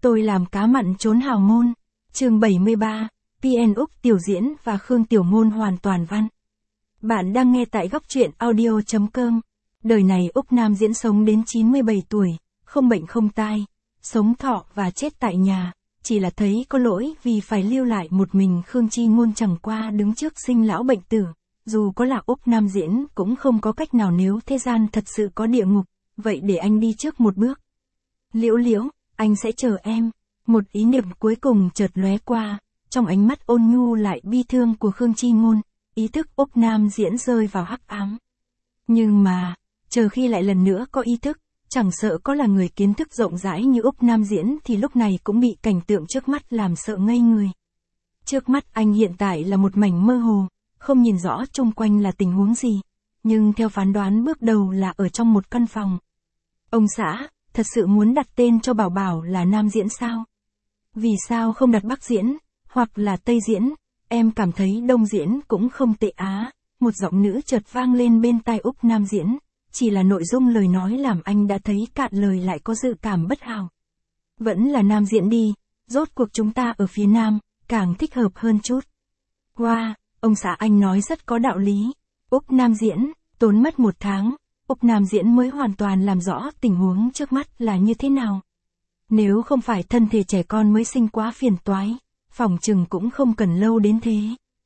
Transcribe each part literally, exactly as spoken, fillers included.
Tôi làm cá mặn trốn hào môn. Chương bảy mươi ba, pê en Úc Tiểu Diễn và Khương Tiểu Ngôn hoàn toàn văn. Bạn đang nghe tại góc truyện audio chấm com. Đời này Úc Nam Diễn sống đến chín mươi bảy tuổi, không bệnh không tai, sống thọ và chết tại nhà, chỉ là thấy có lỗi vì phải lưu lại một mình Khương Chi Ngôn chẳng qua đứng trước sinh lão bệnh tử. Dù có là Úc Nam Diễn cũng không có cách nào nếu thế gian thật sự có địa ngục, vậy để anh đi trước một bước. Liễu Liễu, anh sẽ chờ em. Một ý niệm cuối cùng chợt lóe qua, trong ánh mắt ôn nhu lại bi thương của Khương Chi Ngôn, ý thức Úc Nam Diễn rơi vào hắc ám. Nhưng mà, chờ khi lại lần nữa có ý thức, chẳng sợ có là người kiến thức rộng rãi như Úc Nam Diễn thì lúc này cũng bị cảnh tượng trước mắt làm sợ ngây người. Trước mắt anh hiện tại là một mảnh mơ hồ, không nhìn rõ chung quanh là tình huống gì, nhưng theo phán đoán bước đầu là ở trong một căn phòng. Ông xã, thật sự muốn đặt tên cho Bảo Bảo là Nam Diễn sao? Vì sao không đặt Bắc Diễn, hoặc là Tây Diễn, em cảm thấy Đông Diễn cũng không tệ á, một giọng nữ chợt vang lên bên tai Úc Nam Diễn, chỉ là nội dung lời nói làm anh đã thấy cạn lời lại có dự cảm bất hảo. Vẫn là Nam Diễn đi, rốt cuộc chúng ta ở phía Nam, càng thích hợp hơn chút. Wow, ông xã anh nói rất có đạo lý. Úc Nam Diễn, tốn mất một tháng, Úc Nam Diễn mới hoàn toàn làm rõ tình huống trước mắt là như thế nào. Nếu không phải thân thể trẻ con mới sinh quá phiền toái, phỏng chừng cũng không cần lâu đến thế.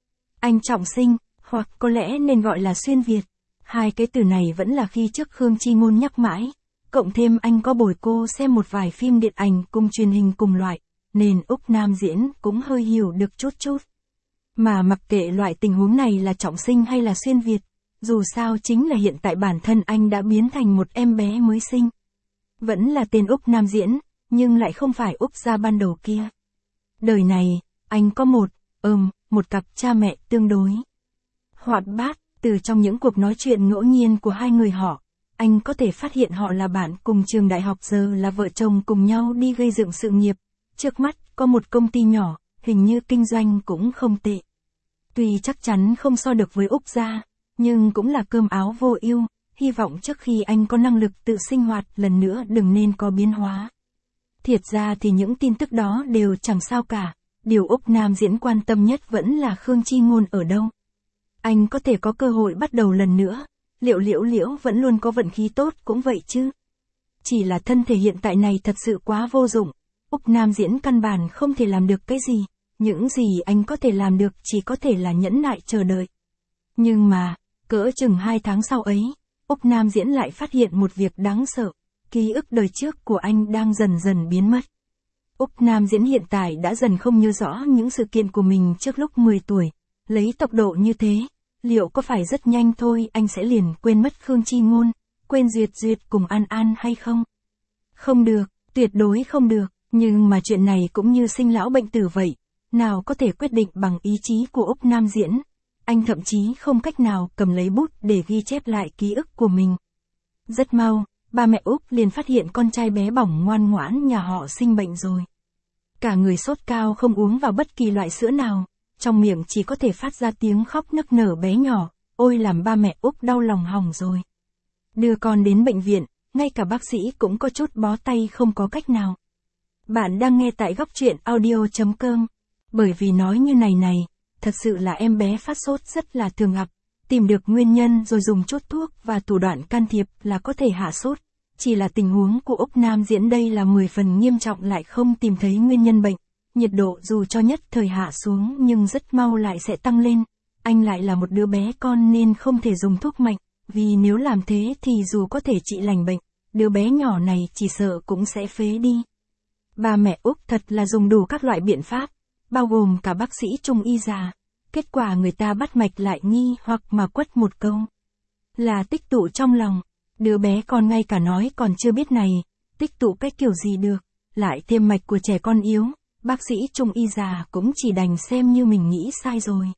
Anh trọng sinh, hoặc có lẽ nên gọi là xuyên Việt. Hai cái từ này vẫn là khi trước Khương Chi Ngôn nhắc mãi, cộng thêm anh có bồi cô xem một vài phim điện ảnh cùng truyền hình cùng loại, nên Úc Nam Diễn cũng hơi hiểu được chút chút. Mà mặc kệ loại tình huống này là trọng sinh hay là xuyên Việt, dù sao chính là hiện tại bản thân anh đã biến thành một em bé mới sinh. Vẫn là tên Úc Nam Diễn, nhưng lại không phải Úc gia ban đầu kia. Đời này, anh có một, ừm, một cặp cha mẹ tương đối hoạt bát. Từ trong những cuộc nói chuyện ngẫu nhiên của hai người họ, anh có thể phát hiện họ là bạn cùng trường đại học giờ là vợ chồng cùng nhau đi gây dựng sự nghiệp. Trước mắt, có một công ty nhỏ, hình như kinh doanh cũng không tệ. Tuy chắc chắn không so được với Úc gia, nhưng cũng là cơm áo vô ưu, hy vọng trước khi anh có năng lực tự sinh hoạt lần nữa đừng nên có biến hóa. Thiệt ra thì những tin tức đó đều chẳng sao cả, điều Úc Nam Diễn quan tâm nhất vẫn là Khương Chi Ngôn ở đâu. Anh có thể có cơ hội bắt đầu lần nữa, liệu Liễu Liễu vẫn luôn có vận khí tốt cũng vậy chứ. Chỉ là thân thể hiện tại này thật sự quá vô dụng, Úc Nam Diễn căn bản không thể làm được cái gì, những gì anh có thể làm được chỉ có thể là nhẫn nại chờ đợi. Nhưng mà, cỡ chừng hai tháng sau ấy, Úc Nam Diễn lại phát hiện một việc đáng sợ, ký ức đời trước của anh đang dần dần biến mất. Úc Nam Diễn hiện tại đã dần không nhớ rõ những sự kiện của mình trước lúc mười tuổi, lấy tốc độ như thế, liệu có phải rất nhanh thôi anh sẽ liền quên mất Khương Chi Ngôn, quên Duyệt Duyệt cùng An An hay không? Không được, tuyệt đối không được, nhưng mà chuyện này cũng như sinh lão bệnh tử vậy, nào có thể quyết định bằng ý chí của Úc Nam Diễn. Anh thậm chí không cách nào cầm lấy bút để ghi chép lại ký ức của mình. Rất mau, ba mẹ Úc liền phát hiện con trai bé bỏng ngoan ngoãn nhà họ sinh bệnh rồi. Cả người sốt cao không uống vào bất kỳ loại sữa nào, trong miệng chỉ có thể phát ra tiếng khóc nức nở bé nhỏ, ôi làm ba mẹ Úc đau lòng hỏng rồi. Đưa con đến bệnh viện, ngay cả bác sĩ cũng có chút bó tay không có cách nào. Bạn đang nghe tại góc truyện audio chấm com, bởi vì nói như này này, thật sự là em bé phát sốt rất là thường gặp, tìm được nguyên nhân rồi dùng chút thuốc và thủ đoạn can thiệp là có thể hạ sốt. Chỉ là tình huống của Úc Nam Diễn đây là mười phần nghiêm trọng lại không tìm thấy nguyên nhân bệnh. Nhiệt độ dù cho nhất thời hạ xuống nhưng rất mau lại sẽ tăng lên. Anh lại là một đứa bé con nên không thể dùng thuốc mạnh, vì nếu làm thế thì dù có thể trị lành bệnh, đứa bé nhỏ này chỉ sợ cũng sẽ phế đi. Ba mẹ Úc thật là dùng đủ các loại biện pháp, bao gồm cả bác sĩ trung y già. Kết quả người ta bắt mạch lại nghi hoặc mà quất một câu là tích tụ trong lòng. Đứa bé con ngay cả nói còn chưa biết này, tích tụ cái kiểu gì được, lại thêm mạch của trẻ con yếu. Bác sĩ trung y già cũng chỉ đành xem như mình nghĩ sai rồi.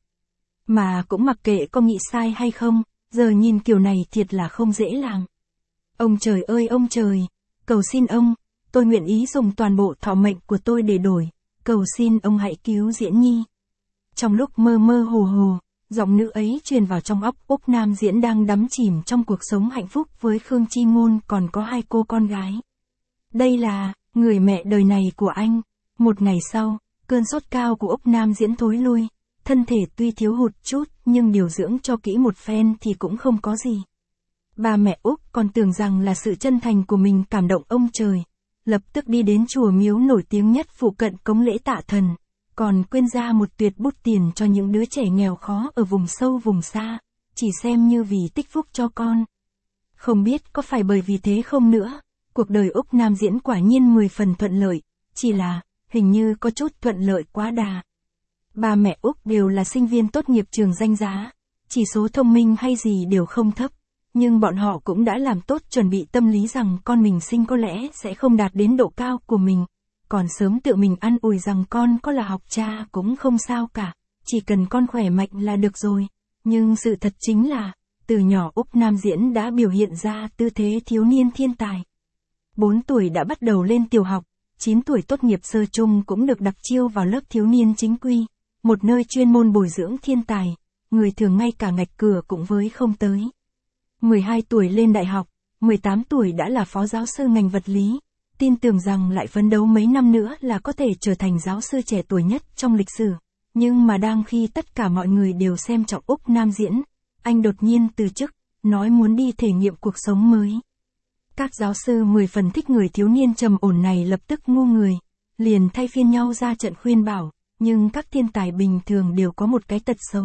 Mà cũng mặc kệ có nghĩ sai hay không, giờ nhìn kiểu này thiệt là không dễ làm. Ông trời ơi ông trời, cầu xin ông, tôi nguyện ý dùng toàn bộ thọ mệnh của tôi để đổi, cầu xin ông hãy cứu Diễn Nhi. Trong lúc mơ mơ hồ hồ, giọng nữ ấy truyền vào trong óc Úc Nam Diễn đang đắm chìm trong cuộc sống hạnh phúc với Khương Chi Ngôn còn có hai cô con gái. Đây là, người mẹ đời này của anh. Một ngày sau, cơn sốt cao của Úc Nam Diễn thối lui, thân thể tuy thiếu hụt chút nhưng điều dưỡng cho kỹ một phen thì cũng không có gì. Ba mẹ Úc còn tưởng rằng là sự chân thành của mình cảm động ông trời, lập tức đi đến chùa miếu nổi tiếng nhất phụ cận cống lễ Tạ Thần, còn quyên ra một tuyệt bút tiền cho những đứa trẻ nghèo khó ở vùng sâu vùng xa, chỉ xem như vì tích phúc cho con. Không biết có phải bởi vì thế không nữa, cuộc đời Úc Nam Diễn quả nhiên mười phần thuận lợi, chỉ là, hình như có chút thuận lợi quá đà. Ba mẹ Úc đều là sinh viên tốt nghiệp trường danh giá, chỉ số thông minh hay gì đều không thấp, nhưng bọn họ cũng đã làm tốt chuẩn bị tâm lý rằng con mình sinh có lẽ sẽ không đạt đến độ cao của mình, còn sớm tự mình an ủi rằng con có là học cha cũng không sao cả, chỉ cần con khỏe mạnh là được rồi. Nhưng sự thật chính là, từ nhỏ Úc Nam Diễn đã biểu hiện ra tư thế thiếu niên thiên tài. bốn tuổi đã bắt đầu lên tiểu học, chín tuổi tốt nghiệp sơ trung cũng được đặc chiêu vào lớp thiếu niên chính quy, một nơi chuyên môn bồi dưỡng thiên tài, người thường ngay cả ngạch cửa cũng với không tới. mười hai tuổi lên đại học, mười tám tuổi đã là phó giáo sư ngành vật lý, tin tưởng rằng lại phấn đấu mấy năm nữa là có thể trở thành giáo sư trẻ tuổi nhất trong lịch sử. Nhưng mà đang khi tất cả mọi người đều xem trọng Úc Nam Diễn, anh đột nhiên từ chức, nói muốn đi thể nghiệm cuộc sống mới. Các giáo sư mười phần thích người thiếu niên trầm ổn này lập tức ngu người, liền thay phiên nhau ra trận khuyên bảo, nhưng các thiên tài bình thường đều có một cái tật xấu.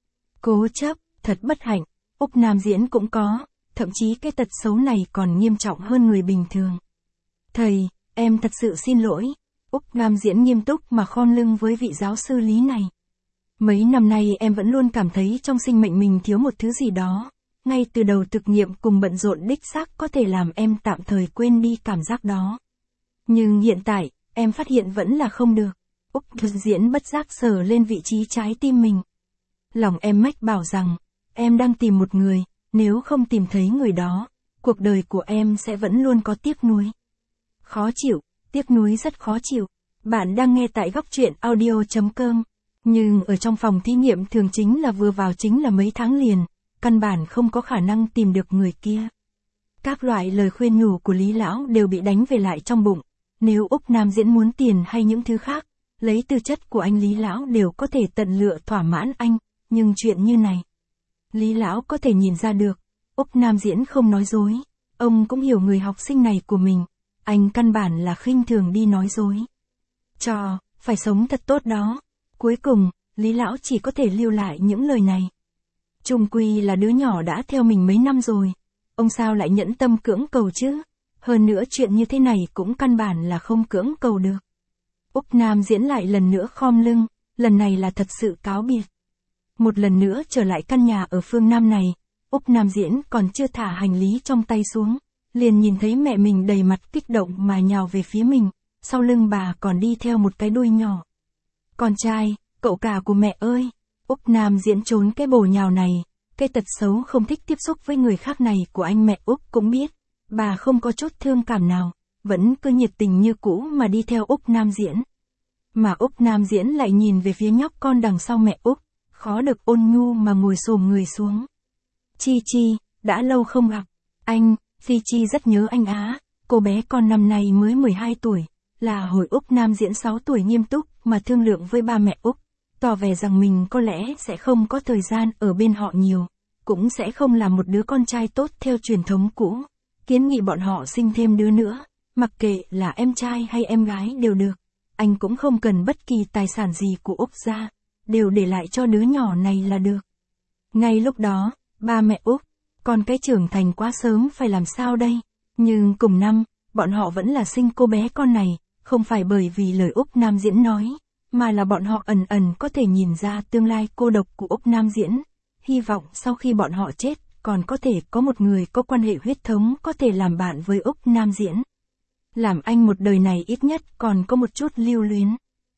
Cố chấp, thật bất hạnh, Úc Nam Diễn cũng có, thậm chí cái tật xấu này còn nghiêm trọng hơn người bình thường. Thầy, em thật sự xin lỗi. Úc Nam Diễn nghiêm túc mà khom lưng với vị giáo sư lý này. Mấy năm nay em vẫn luôn cảm thấy trong sinh mệnh mình thiếu một thứ gì đó. Ngay từ đầu thực nghiệm cùng bận rộn đích xác có thể làm em tạm thời quên đi cảm giác đó. Nhưng hiện tại, em phát hiện vẫn là không được. Úc Diễn bất giác sờ lên vị trí trái tim mình. Lòng em mách bảo rằng, em đang tìm một người, nếu không tìm thấy người đó, cuộc đời của em sẽ vẫn luôn có tiếc nuối. Khó chịu. Tiếc nuối rất khó chịu. Bạn đang nghe tại góc truyện audio chấm com. Nhưng ở trong phòng thí nghiệm thường chính là vừa vào chính là mấy tháng liền, căn bản không có khả năng tìm được người kia. Các loại lời khuyên nhủ của Lý Lão đều bị đánh về lại trong bụng. Nếu Úc Nam Diễn muốn tiền hay những thứ khác, lấy tư chất của anh Lý Lão đều có thể tận lựa thỏa mãn anh, nhưng chuyện như này, Lý Lão có thể nhìn ra được. Úc Nam Diễn không nói dối, ông cũng hiểu người học sinh này của mình. Anh căn bản là khinh thường đi nói dối. Cho, phải sống thật tốt đó. Cuối cùng, Lý Lão chỉ có thể lưu lại những lời này. Chung quy là đứa nhỏ đã theo mình mấy năm rồi. Ông sao lại nhẫn tâm cưỡng cầu chứ? Hơn nữa chuyện như thế này cũng căn bản là không cưỡng cầu được. Úc Nam Diễn lại lần nữa khom lưng, lần này là thật sự cáo biệt. Một lần nữa trở lại căn nhà ở phương Nam này, Úc Nam Diễn còn chưa thả hành lý trong tay xuống, liền nhìn thấy mẹ mình đầy mặt kích động mà nhào về phía mình, sau lưng bà còn đi theo một cái đuôi nhỏ. Con trai, cậu cả của mẹ ơi! Úc Nam Diễn trốn cái bổ nhào này, cái tật xấu không thích tiếp xúc với người khác này của anh mẹ Úc cũng biết, bà không có chút thương cảm nào, vẫn cứ nhiệt tình như cũ mà đi theo Úc Nam Diễn. Mà Úc Nam Diễn lại nhìn về phía nhóc con đằng sau mẹ Úc, khó được ôn nhu mà ngồi xổm người xuống. Chi Chi, đã lâu không gặp, anh... Phi Chi rất nhớ anh á, cô bé con năm nay mới mười hai tuổi, là hồi Úc Nam Diễn sáu tuổi nghiêm túc mà thương lượng với ba mẹ Úc, tỏ vẻ rằng mình có lẽ sẽ không có thời gian ở bên họ nhiều, cũng sẽ không là một đứa con trai tốt theo truyền thống cũ, kiến nghị bọn họ sinh thêm đứa nữa, mặc kệ là em trai hay em gái đều được, anh cũng không cần bất kỳ tài sản gì của Úc ra, đều để lại cho đứa nhỏ này là được. Ngay lúc đó, ba mẹ Úc, còn cái trưởng thành quá sớm phải làm sao đây? Nhưng cùng năm, bọn họ vẫn là sinh cô bé con này, không phải bởi vì lời Úc Nam Diễn nói, mà là bọn họ ẩn ẩn có thể nhìn ra tương lai cô độc của Úc Nam Diễn. Hy vọng sau khi bọn họ chết, còn có thể có một người có quan hệ huyết thống có thể làm bạn với Úc Nam Diễn. Làm anh một đời này ít nhất còn có một chút lưu luyến.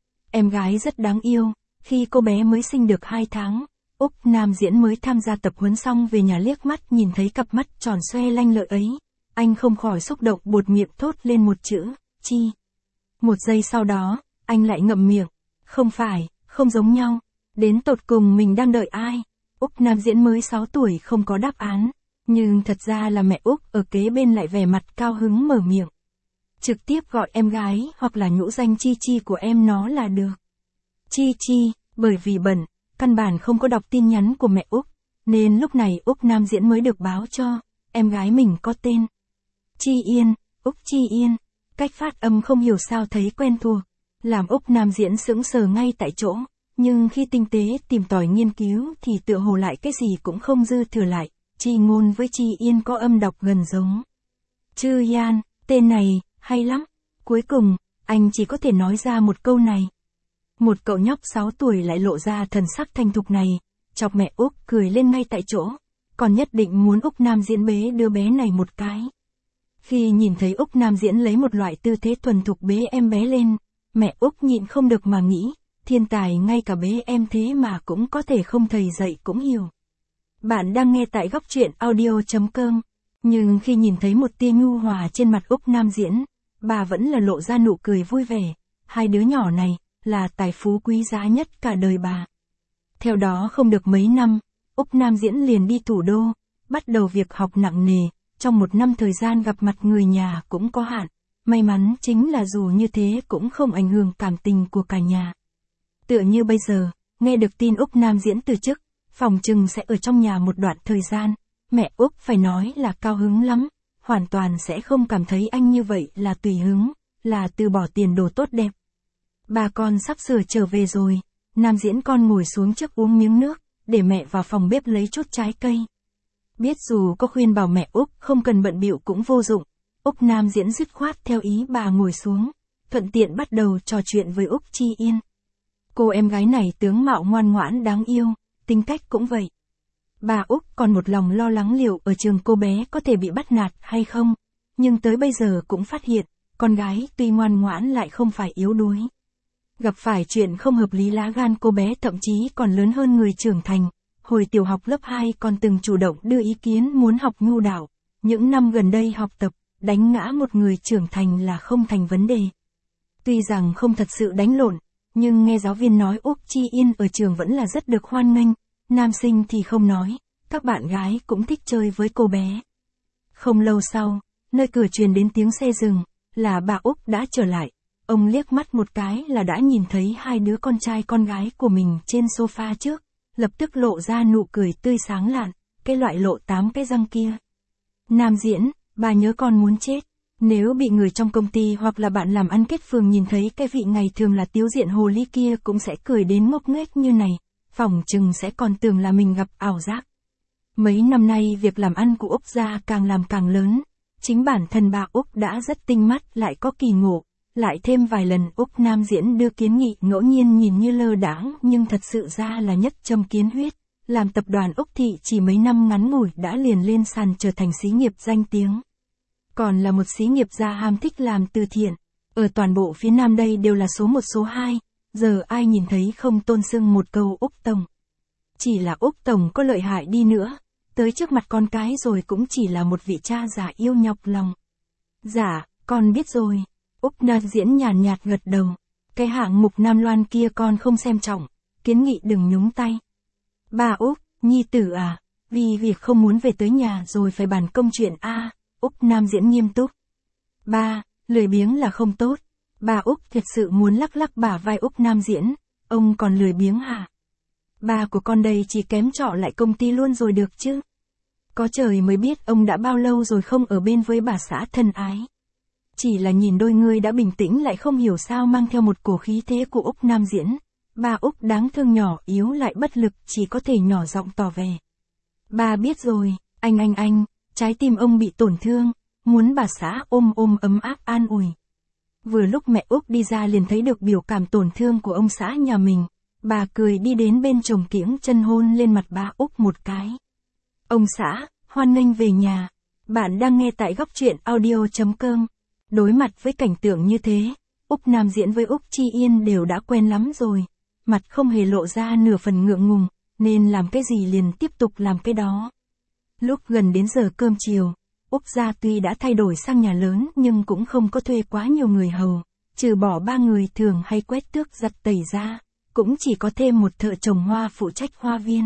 Em gái rất đáng yêu, khi cô bé mới sinh được hai tháng. Úc Nam Diễn mới tham gia tập huấn xong về nhà liếc mắt nhìn thấy cặp mắt tròn xoe lanh lợi ấy. Anh không khỏi xúc động buột miệng thốt lên một chữ, Chi. Một giây sau đó, anh lại ngậm miệng. Không phải, không giống nhau. Đến tột cùng mình đang đợi ai? Úc Nam Diễn mới sáu tuổi không có đáp án. Nhưng thật ra là mẹ Úc ở kế bên lại vẻ mặt cao hứng mở miệng. trực tiếp gọi em gái hoặc là nhũ danh Chi Chi của em nó là được. Chi Chi, bởi vì bận, căn bản không có đọc tin nhắn của mẹ Úc, nên lúc này Úc Nam Diễn mới được báo cho, em gái mình có tên Chi Yên, Úc Chi Yên, cách phát âm không hiểu sao thấy quen thuộc, làm Úc Nam Diễn sững sờ ngay tại chỗ, nhưng khi tinh tế tìm tòi nghiên cứu thì tựa hồ lại cái gì cũng không dư thừa lại, Chi Ngôn với Chi Yên có âm đọc gần giống. Chư Yan, tên này, hay lắm, cuối cùng, anh chỉ có thể nói ra một câu này. Một cậu nhóc sáu tuổi lại lộ ra thần sắc thành thục này, chọc mẹ Úc cười lên ngay tại chỗ, còn nhất định muốn Úc Nam Diễn bế đứa bé này một cái. Khi nhìn thấy Úc Nam Diễn lấy một loại tư thế thuần thục bế em bé lên, mẹ Úc nhịn không được mà nghĩ, thiên tài ngay cả bế em thế mà cũng có thể không thầy dạy cũng hiểu. Bạn đang nghe tại góc truyện audio.com, nhưng khi nhìn thấy một tia nhu hòa trên mặt Úc Nam Diễn, bà vẫn là lộ ra nụ cười vui vẻ, hai đứa nhỏ này, là tài phú quý giá nhất cả đời bà. Theo đó không được mấy năm, Úc Nam Diễn liền đi thủ đô, bắt đầu việc học nặng nề, trong một năm thời gian gặp mặt người nhà cũng có hạn, may mắn chính là dù như thế cũng không ảnh hưởng cảm tình của cả nhà. Tựa như bây giờ, nghe được tin Úc Nam Diễn từ chức, phòng trừng sẽ ở trong nhà một đoạn thời gian, mẹ Úc phải nói là cao hứng lắm, hoàn toàn sẽ không cảm thấy anh như vậy là tùy hứng, là từ bỏ tiền đồ tốt đẹp. Bà con sắp sửa trở về rồi, Nam Diễn con ngồi xuống trước uống miếng nước, để mẹ vào phòng bếp lấy chút trái cây. Biết dù có khuyên bảo mẹ Úc không cần bận bịu cũng vô dụng, Úc Nam Diễn dứt khoát theo ý bà ngồi xuống, thuận tiện bắt đầu trò chuyện với Úc Chi Yên. Cô em gái này tướng mạo ngoan ngoãn đáng yêu, tính cách cũng vậy. Bà Úc còn một lòng lo lắng liệu ở trường cô bé có thể bị bắt nạt hay không, nhưng tới bây giờ cũng phát hiện, con gái tuy ngoan ngoãn lại không phải yếu đuối. Gặp phải chuyện không hợp lý lá gan cô bé thậm chí còn lớn hơn người trưởng thành, hồi tiểu học lớp hai còn từng chủ động đưa ý kiến muốn học nhu đạo, những năm gần đây học tập, đánh ngã một người trưởng thành là không thành vấn đề. Tuy rằng không thật sự đánh lộn, nhưng nghe giáo viên nói Úc Chi Yên ở trường vẫn là rất được hoan nghênh, nam sinh thì không nói, các bạn gái cũng thích chơi với cô bé. Không lâu sau, nơi cửa truyền đến tiếng xe dừng, là bà Úc đã trở lại. Ông liếc mắt một cái là đã nhìn thấy hai đứa con trai con gái của mình trên sofa trước, lập tức lộ ra nụ cười tươi sáng lạn, cái loại lộ tám cái răng kia. Nam Diễn, bà nhớ con muốn chết. Nếu bị người trong công ty hoặc là bạn làm ăn kết phường nhìn thấy cái vị ngày thường là tiếu diện hồ ly kia cũng sẽ cười đến ngốc nghếch như này, phỏng chừng sẽ còn tưởng là mình gặp ảo giác. Mấy năm nay việc làm ăn của Úc gia càng làm càng lớn, chính bản thân bà Úc đã rất tinh mắt lại có kỳ ngộ, lại thêm vài lần Úc Nam Diễn đưa kiến nghị ngẫu nhiên nhìn như lơ đãng nhưng thật sự ra là nhất châm kiến huyết, làm tập đoàn Úc Thị chỉ mấy năm ngắn ngủi đã liền lên sàn trở thành xí nghiệp danh tiếng. Còn là một xí nghiệp gia ham thích làm từ thiện, ở toàn bộ phía Nam đây đều là số một số hai, giờ ai nhìn thấy không tôn xưng một câu Úc Tổng. Chỉ là Úc Tổng có lợi hại đi nữa, tới trước mặt con cái rồi cũng chỉ là một vị cha già yêu nhọc lòng. Dạ, con biết rồi. Úc Nam Diễn nhàn nhạt gật đầu, cái hạng mục Nam Loan kia con không xem trọng, kiến nghị đừng nhúng tay. Bà Úc, nhi tử à, vì việc không muốn về tới nhà rồi phải bàn công chuyện a. À, Úc Nam Diễn nghiêm túc. Ba, lười biếng là không tốt. Bà Úc thật sự muốn lắc lắc bả vai Úc Nam Diễn, ông còn lười biếng hả? Ba của con đây chỉ kém trọ lại công ty luôn rồi được chứ. Có trời mới biết ông đã bao lâu rồi không ở bên với bà xã thân ái. Chỉ là nhìn đôi người đã bình tĩnh lại không hiểu sao mang theo một cổ khí thế của Úc Nam Diễn. Bà Úc đáng thương nhỏ yếu lại bất lực chỉ có thể nhỏ giọng tỏ vẻ. Ba biết rồi, anh anh anh, trái tim ông bị tổn thương, muốn bà xã ôm ôm ấm áp an ủi. Vừa lúc mẹ Úc đi ra liền thấy được biểu cảm tổn thương của ông xã nhà mình, bà cười đi đến bên chồng kiễng chân hôn lên mặt bà Úc một cái. Ông xã, hoan nghênh về nhà. Bạn đang nghe tại góc truyện audio.com. Đối mặt với cảnh tượng như thế, Úc Nam Diễn với Úc Chi Yên đều đã quen lắm rồi, mặt không hề lộ ra nửa phần ngượng ngùng, nên làm cái gì liền tiếp tục làm cái đó. Lúc gần đến giờ cơm chiều, Úc gia tuy đã thay đổi sang nhà lớn nhưng cũng không có thuê quá nhiều người hầu, trừ bỏ ba người thường hay quét tước giặt tẩy ra, cũng chỉ có thêm một thợ trồng hoa phụ trách hoa viên.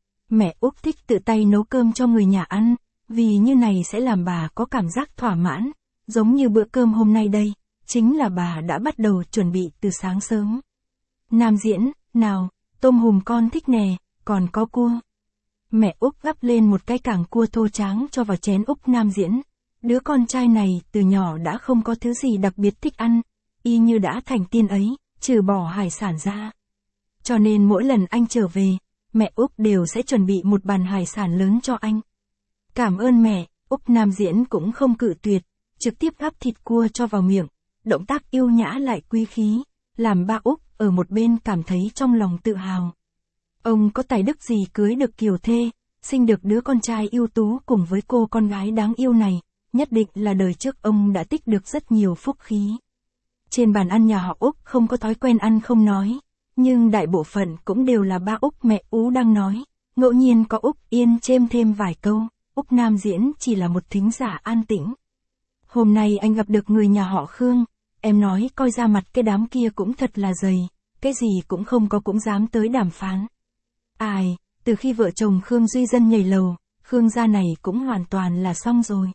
Mẹ Úc thích tự tay nấu cơm cho người nhà ăn, vì như này sẽ làm bà có cảm giác thỏa mãn, giống như bữa cơm hôm nay đây, chính là bà đã bắt đầu chuẩn bị từ sáng sớm. Nam Diễn, nào, tôm hùm con thích nè, còn có cua. Mẹ Úc gắp lên một cái cảng cua thô tráng cho vào chén Úc Nam Diễn. Đứa con trai này từ nhỏ đã không có thứ gì đặc biệt thích ăn, y như đã thành tiên ấy, trừ bỏ hải sản ra. Cho nên mỗi lần anh trở về, mẹ Úc đều sẽ chuẩn bị một bàn hải sản lớn cho anh. Cảm ơn mẹ, Úc Nam Diễn cũng không cự tuyệt, trực tiếp gắp thịt cua cho vào miệng, động tác yêu nhã lại quý khí, làm ba Úc ở một bên cảm thấy trong lòng tự hào. Ông có tài đức gì cưới được kiều thê, sinh được đứa con trai ưu tú cùng với cô con gái đáng yêu này, nhất định là đời trước ông đã tích được rất nhiều phúc khí. Trên bàn ăn nhà họ Úc không có thói quen ăn không nói, nhưng đại bộ phận cũng đều là ba Úc mẹ Ú đang nói, ngẫu nhiên có Úc Yên chêm thêm vài câu, Úc Nam Diễn chỉ là một thính giả an tĩnh. Hôm nay anh gặp được người nhà họ Khương, em nói coi ra mặt cái đám kia cũng thật là dày, cái gì cũng không có cũng dám tới đàm phán. Ai, từ khi vợ chồng Khương Duy Dân nhảy lầu, Khương gia này cũng hoàn toàn là xong rồi.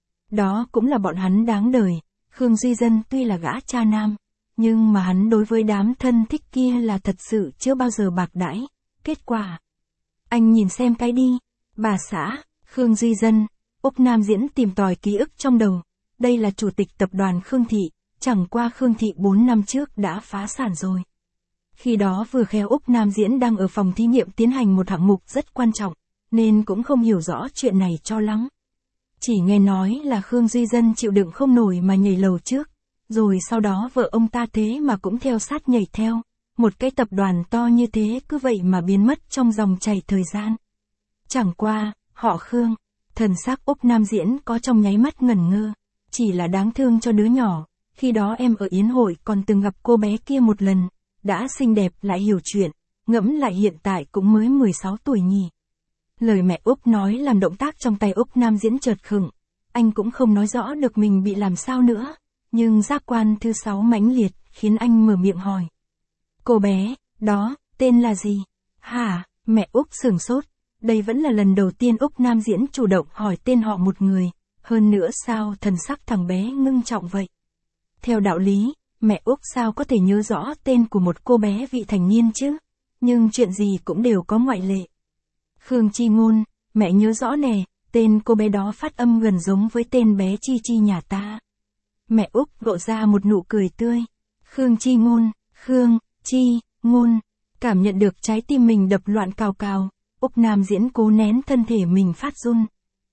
Đó cũng là bọn hắn đáng đời, Khương Duy Dân tuy là gã cha nam, nhưng mà hắn đối với đám thân thích kia là thật sự chưa bao giờ bạc đãi. Kết quả, anh nhìn xem cái đi, bà xã, Khương Duy Dân, Úc Nam Diễn tìm tòi ký ức trong đầu, đây là chủ tịch tập đoàn Khương Thị, chẳng qua Khương Thị bốn năm trước đã phá sản rồi. Khi đó vừa khéo Úc Nam Diễn đang ở phòng thí nghiệm tiến hành một hạng mục rất quan trọng, nên cũng không hiểu rõ chuyện này cho lắm. Chỉ nghe nói là Khương Duy Dân chịu đựng không nổi mà nhảy lầu trước, rồi sau đó vợ ông ta thế mà cũng theo sát nhảy theo, một cái tập đoàn to như thế cứ vậy mà biến mất trong dòng chảy thời gian. Chẳng qua, họ Khương, thần sắc Úc Nam Diễn có trong nháy mắt ngẩn ngơ, chỉ là đáng thương cho đứa nhỏ, khi đó em ở yến hội còn từng gặp cô bé kia một lần, đã xinh đẹp lại hiểu chuyện, ngẫm lại hiện tại cũng mới mười sáu tuổi nhỉ. Lời mẹ Úc nói làm động tác trong tay Úc Nam Diễn chợt khựng, anh cũng không nói rõ được mình bị làm sao nữa, nhưng giác quan thứ sáu mãnh liệt khiến anh mở miệng hỏi. Cô bé, đó, tên là gì? Hả, mẹ Úc sửng sốt, đây vẫn là lần đầu tiên Úc Nam Diễn chủ động hỏi tên họ một người, hơn nữa sao thần sắc thằng bé ngưng trọng vậy? Theo đạo lý, mẹ Úc sao có thể nhớ rõ tên của một cô bé vị thành niên chứ? Nhưng chuyện gì cũng đều có ngoại lệ. Khương Chi Ngôn, mẹ nhớ rõ nè, tên cô bé đó phát âm gần giống với tên bé Chi Chi nhà ta. Mẹ Úc lộ ra một nụ cười tươi. Khương Chi Ngôn, Khương, Chi, Ngôn, cảm nhận được trái tim mình đập loạn cào cào, Úc Nam Diễn cố nén thân thể mình phát run.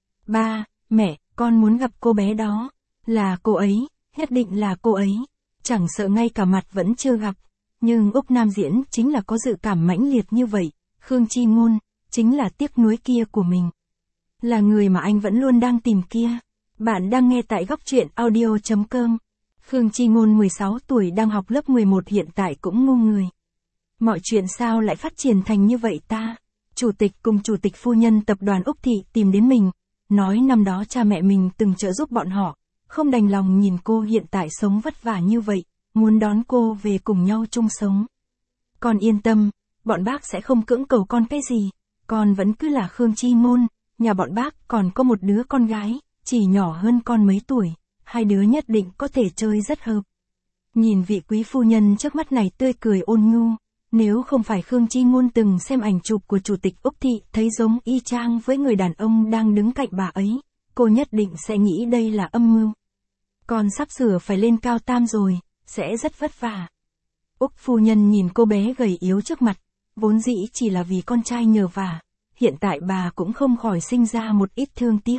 Ba, mẹ, con muốn gặp cô bé đó. Là cô ấy, nhất định là cô ấy. Chẳng sợ ngay cả mặt vẫn chưa gặp. Nhưng Úc Nam Diễn chính là có dự cảm mãnh liệt như vậy. Khương Chi Ngôn, chính là tiếc nuối kia của mình. Là người mà anh vẫn luôn đang tìm kia. Bạn đang nghe tại góc truyện audio chấm com. Khương Chi Ngôn mười sáu tuổi đang học lớp mười một hiện tại cũng ngu người. Mọi chuyện sao lại phát triển thành như vậy ta? Chủ tịch cùng chủ tịch phu nhân tập đoàn Úc Thị tìm đến mình, nói năm đó cha mẹ mình từng trợ giúp bọn họ, không đành lòng nhìn cô hiện tại sống vất vả như vậy, muốn đón cô về cùng nhau chung sống. Con yên tâm, bọn bác sẽ không cưỡng cầu con cái gì, con vẫn cứ là Khương Chi Ngôn, nhà bọn bác còn có một đứa con gái, chỉ nhỏ hơn con mấy tuổi, hai đứa nhất định có thể chơi rất hợp. Nhìn vị quý phu nhân trước mắt này tươi cười ôn nhu, nếu không phải Khương Chi Ngôn từng xem ảnh chụp của chủ tịch Úc Thị thấy giống y chang với người đàn ông đang đứng cạnh bà ấy, cô nhất định sẽ nghĩ đây là âm mưu. Con sắp sửa phải lên cao tam rồi, sẽ rất vất vả. Úc phu nhân nhìn cô bé gầy yếu trước mặt, vốn dĩ chỉ là vì con trai nhờ vả, hiện tại bà cũng không khỏi sinh ra một ít thương tiếc.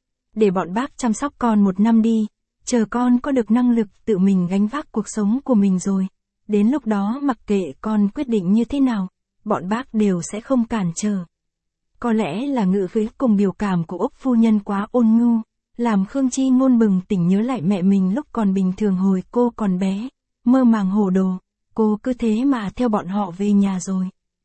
Để bọn bác chăm sóc con một năm đi, chờ con có được năng lực tự mình gánh vác cuộc sống của mình rồi. Đến lúc đó mặc kệ con quyết định như thế nào, bọn bác đều sẽ không cản trở. Có lẽ là ngữ khí cùng biểu cảm của Úc phu nhân quá ôn nhu, làm Khương Chi Ngôn bừng tỉnh nhớ lại mẹ mình lúc còn bình thường hồi cô còn bé, mơ màng hồ đồ, cô cứ thế mà theo bọn họ về nhà rồi.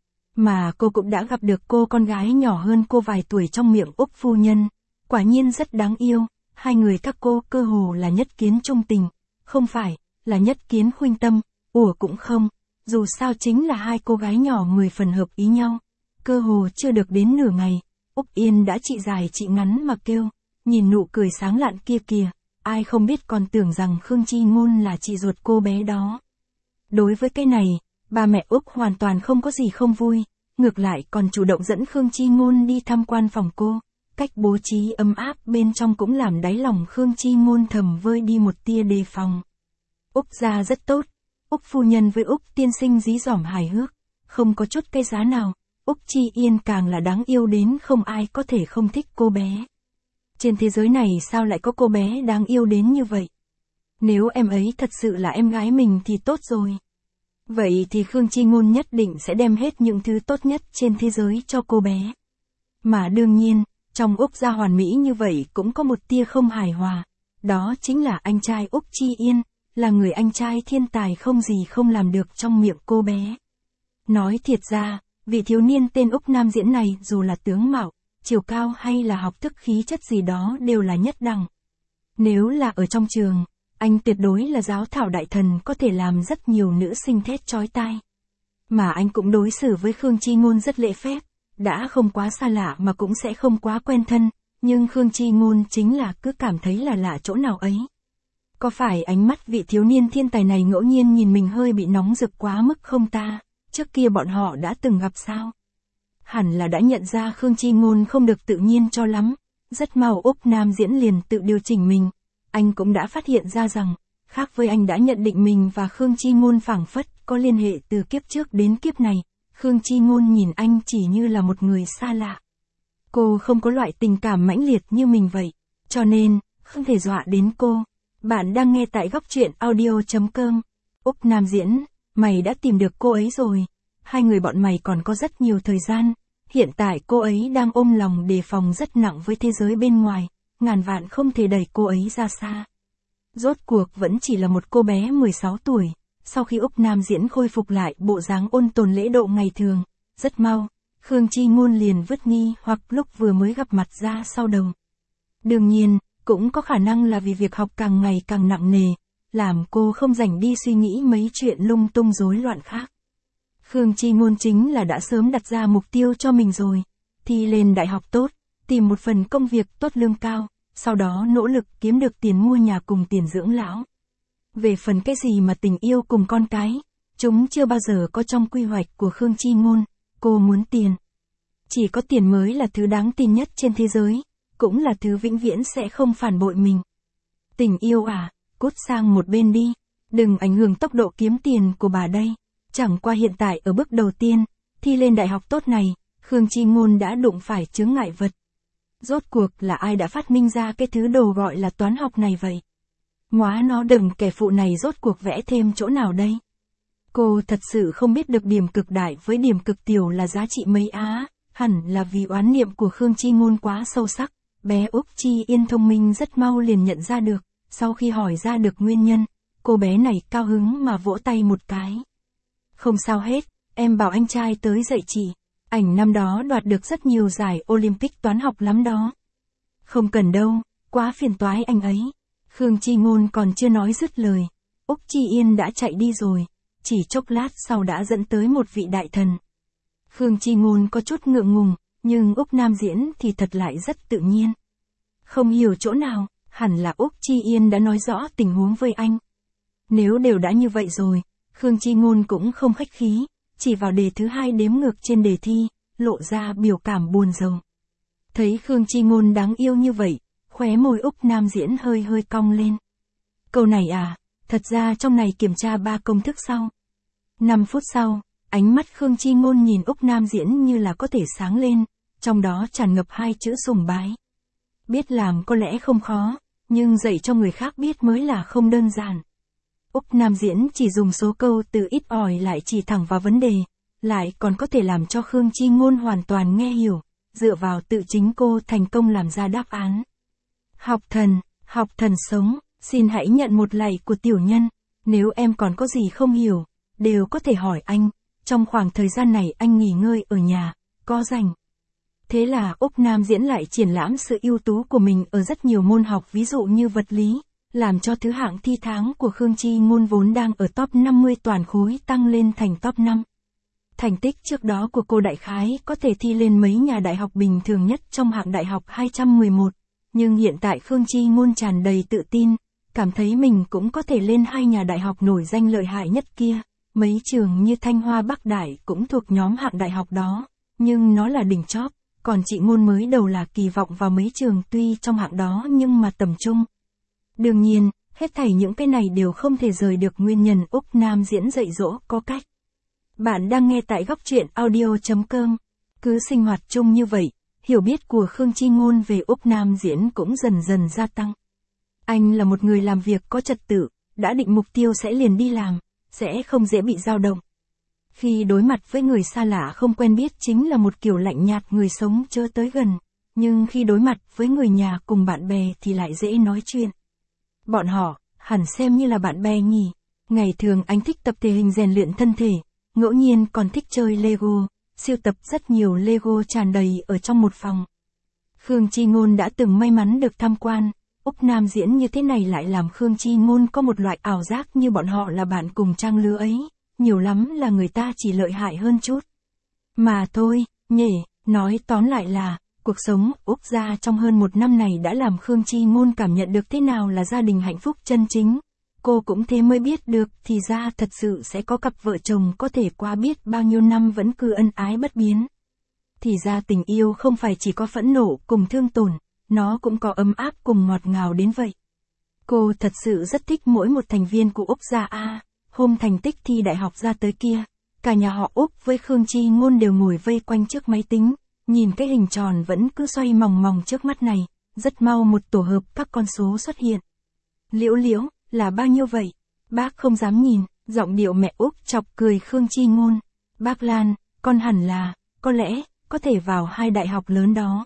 Mà cô cũng đã gặp được cô con gái nhỏ hơn cô vài tuổi trong miệng Úc phu nhân, quả nhiên rất đáng yêu, hai người các cô cơ hồ là nhất kiến trung tình, không phải, là nhất kiến khuynh tâm. Ủa cũng không, dù sao chính là hai cô gái nhỏ mười phần hợp ý nhau. Cơ hồ chưa được đến nửa ngày, Úc Yên đã chị dài chị ngắn mà kêu, nhìn nụ cười sáng lạn kia kìa, ai không biết còn tưởng rằng Khương Chi Ngôn là chị ruột cô bé đó. Đối với cái này, ba mẹ Úc hoàn toàn không có gì không vui, ngược lại còn chủ động dẫn Khương Chi Ngôn đi tham quan phòng cô. Cách bố trí ấm áp bên trong cũng làm đáy lòng Khương Chi Ngôn thầm vơi đi một tia đề phòng. Úc gia rất tốt, Úc phu nhân với Úc tiên sinh dí dỏm hài hước, không có chút cái giá nào, Úc Chi Yên càng là đáng yêu đến không ai có thể không thích cô bé. Trên thế giới này sao lại có cô bé đáng yêu đến như vậy? Nếu em ấy thật sự là em gái mình thì tốt rồi. Vậy thì Khương Chi Ngôn nhất định sẽ đem hết những thứ tốt nhất trên thế giới cho cô bé. Mà đương nhiên, trong Úc gia hoàn mỹ như vậy cũng có một tia không hài hòa. Đó chính là anh trai Úc Chi Yên, là người anh trai thiên tài không gì không làm được trong miệng cô bé. Nói thiệt ra, vị thiếu niên tên Úc nam diễn này dù là tướng mạo, chiều cao hay là học thức khí chất gì đó đều là nhất đẳng. Nếu là ở trong trường, anh tuyệt đối là giáo thảo đại thần có thể làm rất nhiều nữ sinh thét chói tai. Mà anh cũng đối xử với Khương Chi Ngôn rất lễ phép, đã không quá xa lạ mà cũng sẽ không quá quen thân, nhưng Khương Chi Ngôn chính là cứ cảm thấy là lạ chỗ nào ấy. Có phải ánh mắt vị thiếu niên thiên tài này ngẫu nhiên nhìn mình hơi bị nóng rực quá mức không ta? Trước kia bọn họ đã từng gặp sao? Hẳn là đã nhận ra Khương Chi Ngôn không được tự nhiên cho lắm, rất mau Úc nam diễn liền tự điều chỉnh mình. Anh cũng đã phát hiện ra rằng, khác với anh đã nhận định mình và Khương Chi Ngôn phảng phất có liên hệ từ kiếp trước đến kiếp này, Khương Chi Ngôn nhìn anh chỉ như là một người xa lạ. Cô không có loại tình cảm mãnh liệt như mình vậy, cho nên, không thể dọa đến cô. Bạn đang nghe tại góc truyện audio chấm com. Úc nam diễn, mày đã tìm được cô ấy rồi. Hai người bọn mày còn có rất nhiều thời gian. Hiện tại cô ấy đang ôm lòng đề phòng rất nặng với thế giới bên ngoài, ngàn vạn không thể đẩy cô ấy ra xa. Rốt cuộc vẫn chỉ là một cô bé mười sáu tuổi, sau khi Úc nam diễn khôi phục lại bộ dáng ôn tồn lễ độ ngày thường, rất mau, Khương Chi Ngôn liền vứt nghi hoặc lúc vừa mới gặp mặt ra sau đầu. Đương nhiên, cũng có khả năng là vì việc học càng ngày càng nặng nề, làm cô không rảnh đi suy nghĩ mấy chuyện lung tung rối loạn khác. Khương Chi Ngôn chính là đã sớm đặt ra mục tiêu cho mình rồi, thi lên đại học tốt, tìm một phần công việc tốt lương cao, sau đó nỗ lực kiếm được tiền mua nhà cùng tiền dưỡng lão. Về phần cái gì mà tình yêu cùng con cái, chúng chưa bao giờ có trong quy hoạch của Khương Chi Ngôn, cô muốn tiền. Chỉ có tiền mới là thứ đáng tin nhất trên thế giới, cũng là thứ vĩnh viễn sẽ không phản bội mình. Tình yêu à, cút sang một bên đi, đừng ảnh hưởng tốc độ kiếm tiền của bà đây. Chẳng qua hiện tại ở bước đầu tiên, thi lên đại học tốt này, Khương Chi Ngôn đã đụng phải chướng ngại vật. Rốt cuộc là ai đã phát minh ra cái thứ đồ gọi là toán học này vậy? Ngoá nó đừng kẻ phụ này rốt cuộc vẽ thêm chỗ nào đây? Cô thật sự không biết được điểm cực đại với điểm cực tiểu là giá trị mấy á, hẳn là vì oán niệm của Khương Chi Ngôn quá sâu sắc. Bé Úc Chi Yên thông minh rất mau liền nhận ra được, sau khi hỏi ra được nguyên nhân, cô bé này cao hứng mà vỗ tay một cái. Không sao hết, em bảo anh trai tới dạy chị, ảnh năm đó đoạt được rất nhiều giải Olympic toán học lắm đó. Không cần đâu, quá phiền toái anh ấy. Khương Chi Ngôn còn chưa nói dứt lời, Úc Chi Yên đã chạy đi rồi, chỉ chốc lát sau đã dẫn tới một vị đại thần. Khương Chi Ngôn có chút ngượng ngùng, nhưng Úc nam diễn thì thật lại rất tự nhiên. Không hiểu chỗ nào, hẳn là Úc Chi Yên đã nói rõ tình huống với anh. Nếu đều đã như vậy rồi, Khương Chi Ngôn cũng không khách khí, chỉ vào đề thứ hai đếm ngược trên đề thi, lộ ra biểu cảm buồn rầu. Thấy Khương Chi Ngôn đáng yêu như vậy, khóe môi Úc nam diễn hơi hơi cong lên. Câu này à, thật ra trong này kiểm tra ba công thức sau. năm phút sau, ánh mắt Khương Chi Ngôn nhìn Úc nam diễn như là có thể sáng lên, trong đó tràn ngập hai chữ sùng bái. Biết làm có lẽ không khó, nhưng dạy cho người khác biết mới là không đơn giản. Úc nam diễn chỉ dùng số câu từ ít ỏi lại chỉ thẳng vào vấn đề, lại còn có thể làm cho Khương Chi Ngôn hoàn toàn nghe hiểu, dựa vào tự chính cô thành công làm ra đáp án. Học thần, học thần sống, xin hãy nhận một lạy của tiểu nhân, nếu em còn có gì không hiểu, đều có thể hỏi anh, trong khoảng thời gian này anh nghỉ ngơi ở nhà, có rảnh. Thế là Úc nam diễn lại triển lãm sự ưu tú của mình ở rất nhiều môn học ví dụ như vật lý, làm cho thứ hạng thi tháng của Khương Chi Ngôn vốn đang ở top năm mươi toàn khối tăng lên thành top năm. Thành tích trước đó của cô đại khái có thể thi lên mấy nhà đại học bình thường nhất trong hạng đại học hai trăm mười một, Nhưng hiện tại Khương Chi Ngôn tràn đầy tự tin, cảm thấy mình cũng có thể lên hai nhà đại học nổi danh lợi hại nhất kia. Mấy trường như Thanh Hoa Bắc Đại cũng thuộc nhóm hạng đại học đó, nhưng nó là đỉnh chóp, còn chị Ngôn mới đầu là kỳ vọng vào mấy trường tuy trong hạng đó nhưng mà tầm trung. Đương nhiên, hết thảy những cái này đều không thể rời được nguyên nhân Úc Nam Diễn dạy dỗ có cách. Bạn đang nghe tại góc truyện audio.com. Cứ sinh hoạt chung như vậy, hiểu biết của Khương Chi Ngôn về Úc Nam Diễn cũng dần dần gia tăng. Anh là một người làm việc có trật tự, đã định mục tiêu sẽ liền đi làm, sẽ không dễ bị dao động. Khi đối mặt với người xa lạ không quen biết chính là một kiểu lạnh nhạt người sống chớ tới gần, nhưng khi đối mặt với người nhà cùng bạn bè thì lại dễ nói chuyện. Bọn họ, hẳn xem như là bạn bè nhỉ. Ngày thường anh thích tập thể hình rèn luyện thân thể, ngẫu nhiên còn thích chơi Lego, siêu tập rất nhiều Lego tràn đầy ở trong một phòng. Khương Chi Ngôn đã từng may mắn được tham quan, Úc Nam Diễn như thế này lại làm Khương Chi Ngôn có một loại ảo giác như bọn họ là bạn cùng trang lứa ấy, nhiều lắm là người ta chỉ lợi hại hơn chút. Mà thôi, nhỉ, nói tóm lại là, cuộc sống Úc gia trong hơn một năm này đã làm Khương Chi Ngôn cảm nhận được thế nào là gia đình hạnh phúc chân chính. Cô cũng thế mới biết được thì ra thật sự sẽ có cặp vợ chồng có thể qua biết bao nhiêu năm vẫn cứ ân ái bất biến. Thì ra tình yêu không phải chỉ có phẫn nộ cùng thương tổn, nó cũng có ấm áp cùng ngọt ngào đến vậy. Cô thật sự rất thích mỗi một thành viên của Úc gia a. Hôm thành tích thi đại học ra tới kia, cả nhà họ Úc với Khương Chi Ngôn đều ngồi vây quanh trước máy tính, nhìn cái hình tròn vẫn cứ xoay mòng mòng trước mắt này, rất mau một tổ hợp các con số xuất hiện. Liễu Liễu, là bao nhiêu vậy? Bác không dám nhìn, giọng điệu mẹ Úc chọc cười Khương Chi Ngôn. Bác Lan, con hẳn là, có lẽ, có thể vào hai đại học lớn đó.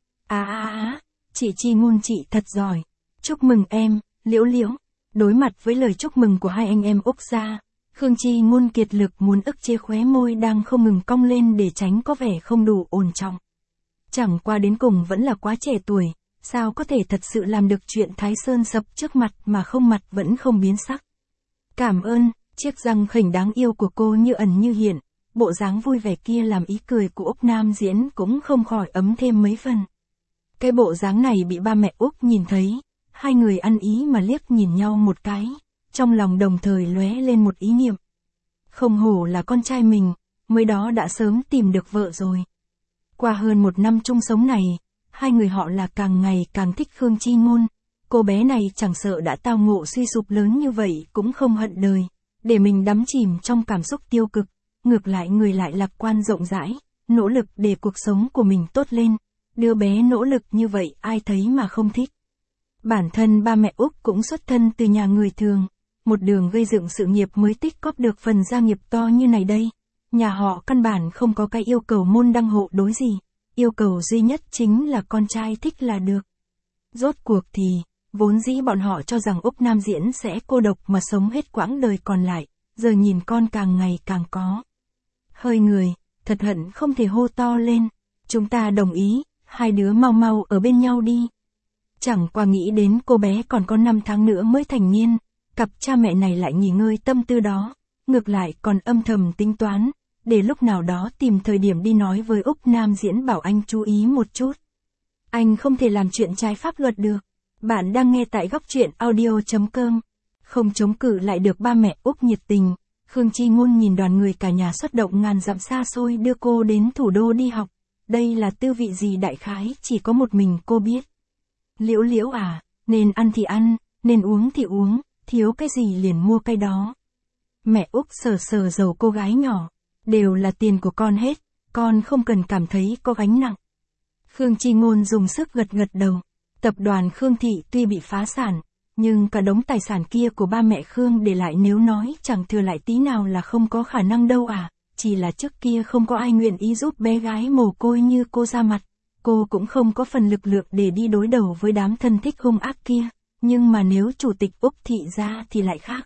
À à à, chị Chi Ngôn chị thật giỏi. Chúc mừng em, Liễu Liễu. Đối mặt với lời chúc mừng của hai anh em Úc gia, Khương Chi Ngôn kiệt lực muốn ức chế khóe môi đang không ngừng cong lên để tránh có vẻ không đủ ổn trọng. Chẳng qua đến cùng vẫn là quá trẻ tuổi, sao có thể thật sự làm được chuyện Thái Sơn sập trước mặt mà không mặt vẫn không biến sắc. Cảm ơn, chiếc răng khểnh đáng yêu của cô như ẩn như hiện, bộ dáng vui vẻ kia làm ý cười của Úc Nam Diễn cũng không khỏi ấm thêm mấy phần. Cái bộ dáng này bị ba mẹ Úc nhìn thấy, hai người ăn ý mà liếc nhìn nhau một cái, trong lòng đồng thời lóe lên một ý niệm. Không hổ là con trai mình, mới đó đã sớm tìm được vợ rồi. Qua hơn một năm chung sống này, hai người họ là càng ngày càng thích Khương Chi Ngôn, cô bé này chẳng sợ đã tao ngộ suy sụp lớn như vậy cũng không hận đời, để mình đắm chìm trong cảm xúc tiêu cực, ngược lại người lại lạc quan rộng rãi, nỗ lực để cuộc sống của mình tốt lên, đứa bé nỗ lực như vậy ai thấy mà không thích. Bản thân ba mẹ Úc cũng xuất thân từ nhà người thường, một đường gây dựng sự nghiệp mới tích cóp được phần gia nghiệp to như này đây. Nhà họ căn bản không có cái yêu cầu môn đăng hộ đối gì, yêu cầu duy nhất chính là con trai thích là được. Rốt cuộc thì, vốn dĩ bọn họ cho rằng Úc Nam Diễn sẽ cô độc mà sống hết quãng đời còn lại, giờ nhìn con càng ngày càng có hơi người, thật hận không thể hô to lên, chúng ta đồng ý, hai đứa mau mau ở bên nhau đi. Chẳng qua nghĩ đến cô bé còn có năm tháng nữa mới thành niên, cặp cha mẹ này lại nghỉ ngơi tâm tư đó, ngược lại còn âm thầm tính toán, để lúc nào đó tìm thời điểm đi nói với Úc Nam Diễn bảo anh chú ý một chút. Anh không thể làm chuyện trái pháp luật được. Bạn đang nghe tại góc truyện audio.com. Không chống cự lại được ba mẹ Úc nhiệt tình, Khương Chi Ngôn nhìn đoàn người cả nhà xuất động ngàn dặm xa xôi đưa cô đến thủ đô đi học. Đây là tư vị gì đại khái chỉ có một mình cô biết. Liễu Liễu à, nên ăn thì ăn, nên uống thì uống, thiếu cái gì liền mua cái đó. Mẹ Úc sờ sờ dầu cô gái nhỏ, đều là tiền của con hết, con không cần cảm thấy có gánh nặng. Khương Chi Ngôn dùng sức gật gật đầu. Tập đoàn Khương Thị tuy bị phá sản, nhưng cả đống tài sản kia của ba mẹ Khương để lại nếu nói chẳng thừa lại tí nào là không có khả năng đâu à, chỉ là trước kia không có ai nguyện ý giúp bé gái mồ côi như cô ra mặt, cô cũng không có phần lực lượng để đi đối đầu với đám thân thích hung ác kia, nhưng mà nếu chủ tịch Úc Thị ra thì lại khác.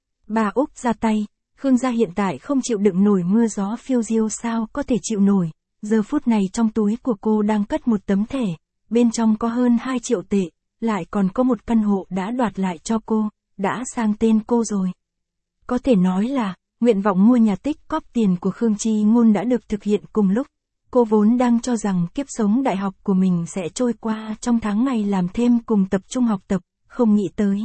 Bà Úc ra tay, Khương gia hiện tại không chịu đựng nổi mưa gió phiêu diêu sao có thể chịu nổi, giờ phút này trong túi của cô đang cất một tấm thẻ. Bên trong có hơn hai triệu tệ, lại còn có một căn hộ đã đoạt lại cho cô, đã sang tên cô rồi. Có thể nói là, nguyện vọng mua nhà tích cóp tiền của Khương Chi Ngôn đã được thực hiện cùng lúc. Cô vốn đang cho rằng kiếp sống đại học của mình sẽ trôi qua trong tháng ngày làm thêm cùng tập trung học tập, không nghĩ tới.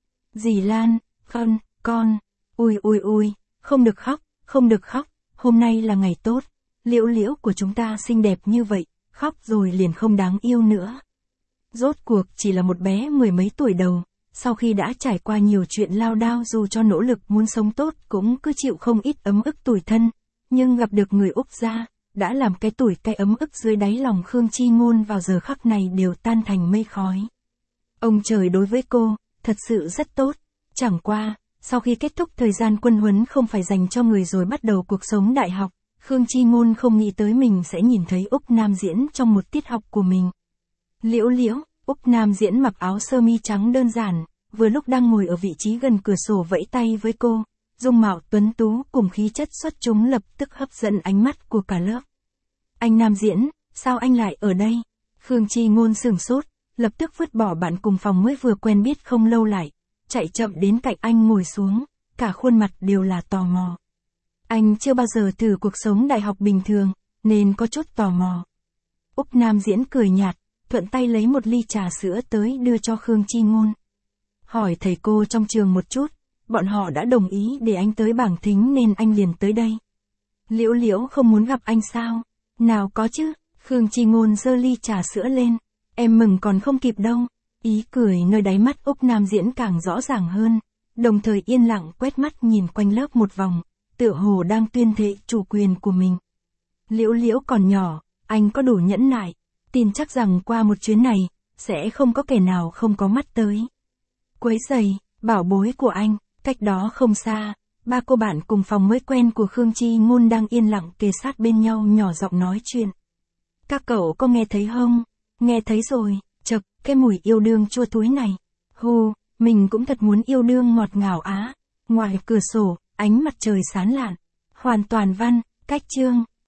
Dì Lan, con, con, ui ui ui, không được khóc, không được khóc, hôm nay là ngày tốt, Liễu Liễu của chúng ta xinh đẹp như vậy, khóc rồi liền không đáng yêu nữa. Rốt cuộc chỉ là một bé mười mấy tuổi đầu, sau khi đã trải qua nhiều chuyện lao đao dù cho nỗ lực muốn sống tốt cũng cứ chịu không ít ấm ức tủi thân, nhưng gặp được người Úc gia, đã làm cái tủi cái ấm ức dưới đáy lòng Khương Chi Ngôn vào giờ khắc này đều tan thành mây khói. Ông trời đối với cô, thật sự rất tốt, chẳng qua, sau khi kết thúc thời gian quân huấn không phải dành cho người rồi bắt đầu cuộc sống đại học, Khương Chi Ngôn không nghĩ tới mình sẽ nhìn thấy Úc Nam diễn trong một tiết học của mình. Liễu Liễu, Úc Nam diễn mặc áo sơ mi trắng đơn giản, vừa lúc đang ngồi ở vị trí gần cửa sổ vẫy tay với cô, dung mạo tuấn tú cùng khí chất xuất chúng lập tức hấp dẫn ánh mắt của cả lớp. Anh Nam diễn, sao anh lại ở đây? Khương Chi Ngôn sửng sốt, lập tức vứt bỏ bạn cùng phòng mới vừa quen biết không lâu lại, chạy chậm đến cạnh anh ngồi xuống, cả khuôn mặt đều là tò mò. Anh chưa bao giờ thử cuộc sống đại học bình thường, nên có chút tò mò. Úc Nam diễn cười nhạt, thuận tay lấy một ly trà sữa tới đưa cho Khương Chi Ngôn. Hỏi thầy cô trong trường một chút, bọn họ đã đồng ý để anh tới bảng thính nên anh liền tới đây. Liễu Liễu không muốn gặp anh sao? Nào có chứ, Khương Chi Ngôn giơ ly trà sữa lên, em mừng còn không kịp đâu. Ý cười nơi đáy mắt Úc Nam diễn càng rõ ràng hơn, đồng thời yên lặng quét mắt nhìn quanh lớp một vòng, tựa hồ đang tuyên thệ chủ quyền của mình. Liễu Liễu còn nhỏ, anh có đủ nhẫn nại, tin chắc rằng qua một chuyến này, sẽ không có kẻ nào không có mắt tới. Quấy giày, bảo bối của anh, cách đó không xa, ba cô bạn cùng phòng mới quen của Khương Chi Ngôn đang yên lặng kề sát bên nhau nhỏ giọng nói chuyện. Các cậu có nghe thấy không? Nghe thấy rồi, chậc, cái mùi yêu đương chua túi này. Hù, mình cũng thật muốn yêu đương ngọt ngào á. Ngoài cửa sổ, ánh mặt trời sáng lạn. Hoàn toàn văn, cách chương.